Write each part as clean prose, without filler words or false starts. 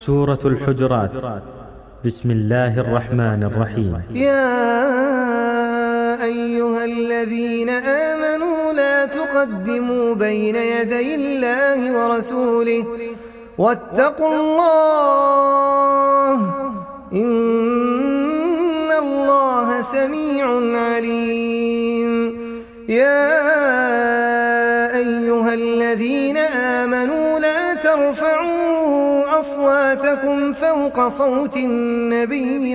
سورة الحجرات. بسم الله الرحمن الرحيم. يا أيها الذين آمنوا لا تقدموا بين يدي الله ورسوله واتقوا الله إن الله سميع عليم. يا أيها الذين آمنوا لا ترفعوا أصواتكم فوق صوت النبي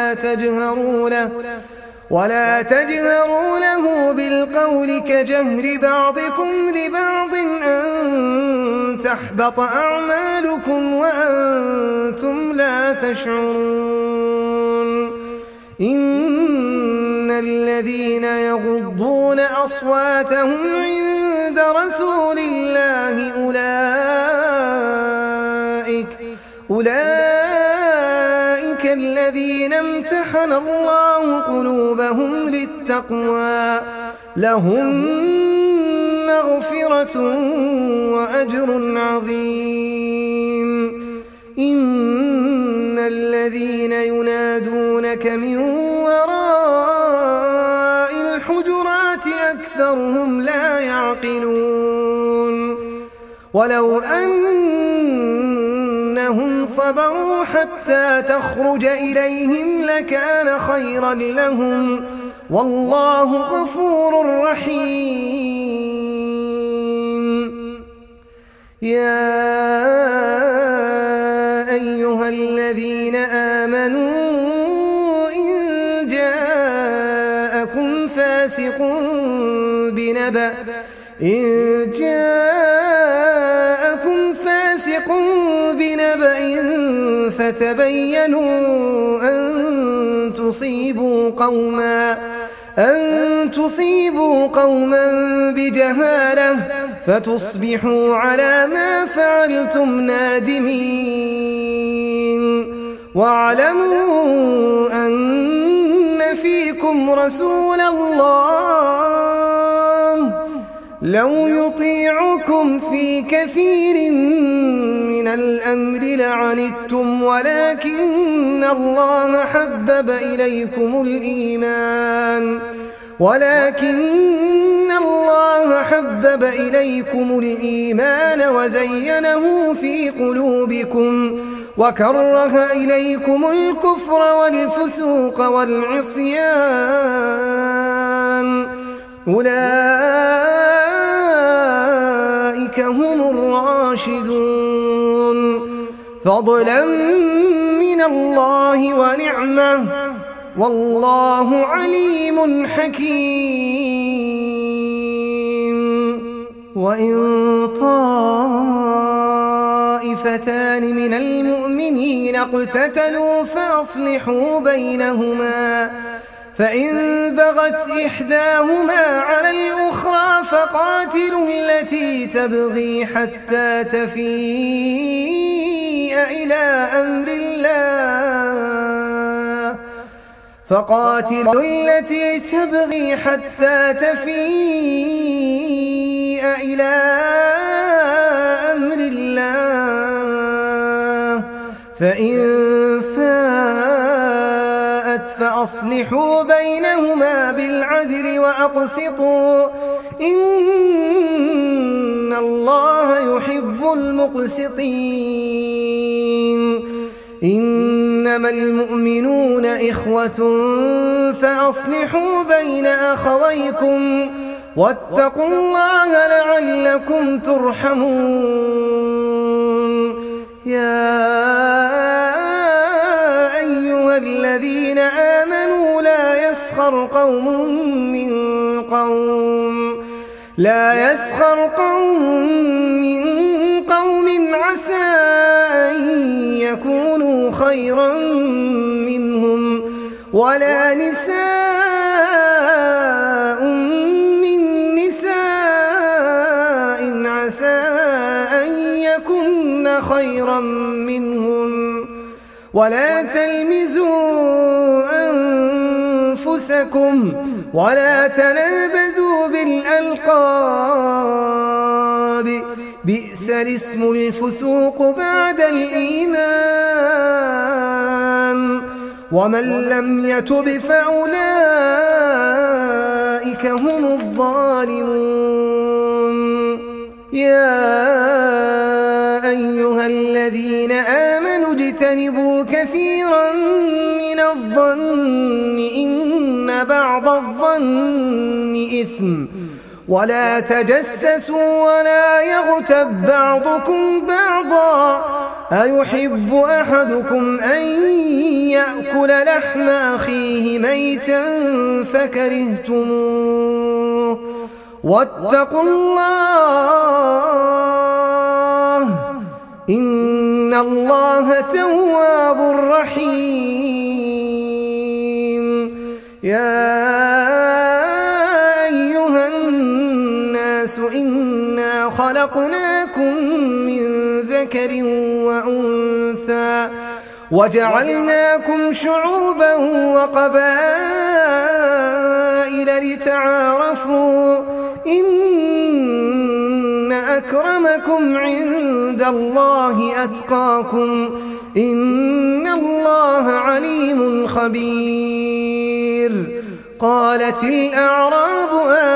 ولا تجهروا له بالقول كجهر بعضكم لبعض أن تحبط أعمالكم وأنتم لا تشعرون. إن الذين يغضون أصواتهم عند رسول الله أولئك الذين امتحن الله قلوبهم للتقوى لهم مغفرة وأجر عظيم. إن الذين ينادونك من وراء الحجرات أكثرهم لا يعقلون. ولو أنهم صبروا حتى تخرج إليهم لكان خيرا لهم والله غفور رحيم. يا أيها الذين آمنوا إن جاءكم فاسق بنبأ فتبينوا أن تصيبوا قوما بجهالة فتصبحوا على ما فعلتم نادمين. واعلموا أن فيكم رسول الله لو يطيعكم في كثير من الأمر لعنتم ولكن الله حبب إليكم الإيمان وزينه في قلوبكم وكره إليكم الكفر والفسوق والعصيان أولئك هم الراشدون فضلا من الله ونعمة والله عليم حكيم. وإن طائفتان من المؤمنين اقتتلوا فأصلحوا بينهما فإن بغت إحداهما على الأخرى فقاتلوا التي تبغي حتى تفيء إلى أمر الله فإن فاءت فأصلحوا بينهما بالعدل وأقسطوا إن الله يحب المقسطين. إنما المؤمنون إخوة فأصلحوا بين أخويكم واتقوا الله لعلكم ترحمون. يا أيها الذين آمنوا لا يسخر قوم من قوم عسى أن يكونوا خيرا منهم ولا نساء من نساء عسى أن يكن خيرا منهم ولا تلمزوا أنفسكم ولا تنابزوا بالألقاب بئس بئس الاسم الفسوق بعد الإيمان ومن لم يتب فأولئك هم الظالمون يا أيها الذين آمنوا اجتنبوا كثيرا من الظن إن بعض الظن إثم ولا تجسسوا ولا يغتب بعضكم بعضا أيحب أحدكم أن يأكل لحم أخيه ميتا فكرهتموه واتقوا الله إن الله تواب رحيم يا أيها الناس إنا خلقناكم من ذكر وأنثى وجعلناكم شعوبا وقبائل لتعارفوا إن أكرمكم عند الله أتقاكم إن الله عليم خبير قالت الأعراب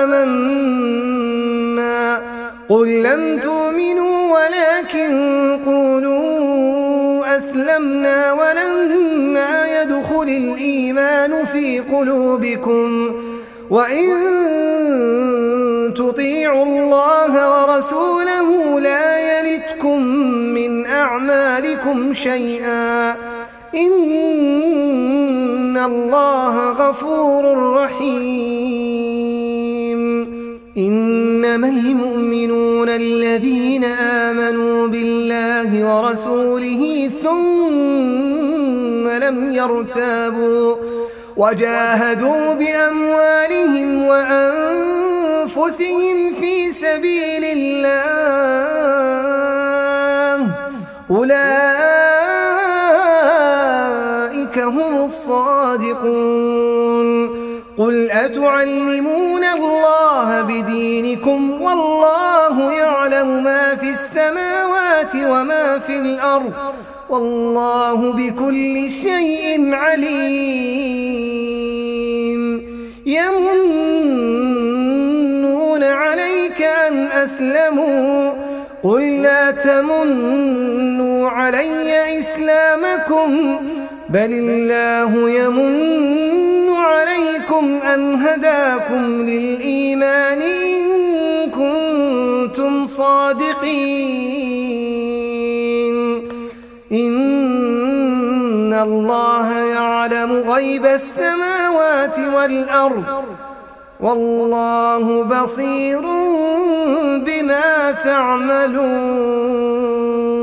آمنا قل لم تؤمنوا ولكن قولوا أسلمنا ولما يدخل الإيمان في قلوبكم وإن تطيعوا الله ورسوله لا يلتكم من أعمالكم شيئا إن الله غفور رحيم إنما المؤمنون الذين آمنوا بالله ورسوله ثم لم يرتابوا وجاهدوا بأموالهم وأنفسهم في سبيل الله أولئك هم الصادقون قل أتعلمون الله بدينكم والله يعلم ما في السماوات وما في الأرض والله بكل شيء عليم يمنون عليك أن أسلموا قل لا تمنوا علي إسلامكم بل الله يمن عليكم أن هداكم للإيمان إن كنتم صادقين إن الله يعلم غيب السماوات والأرض والله بصير بما تعملون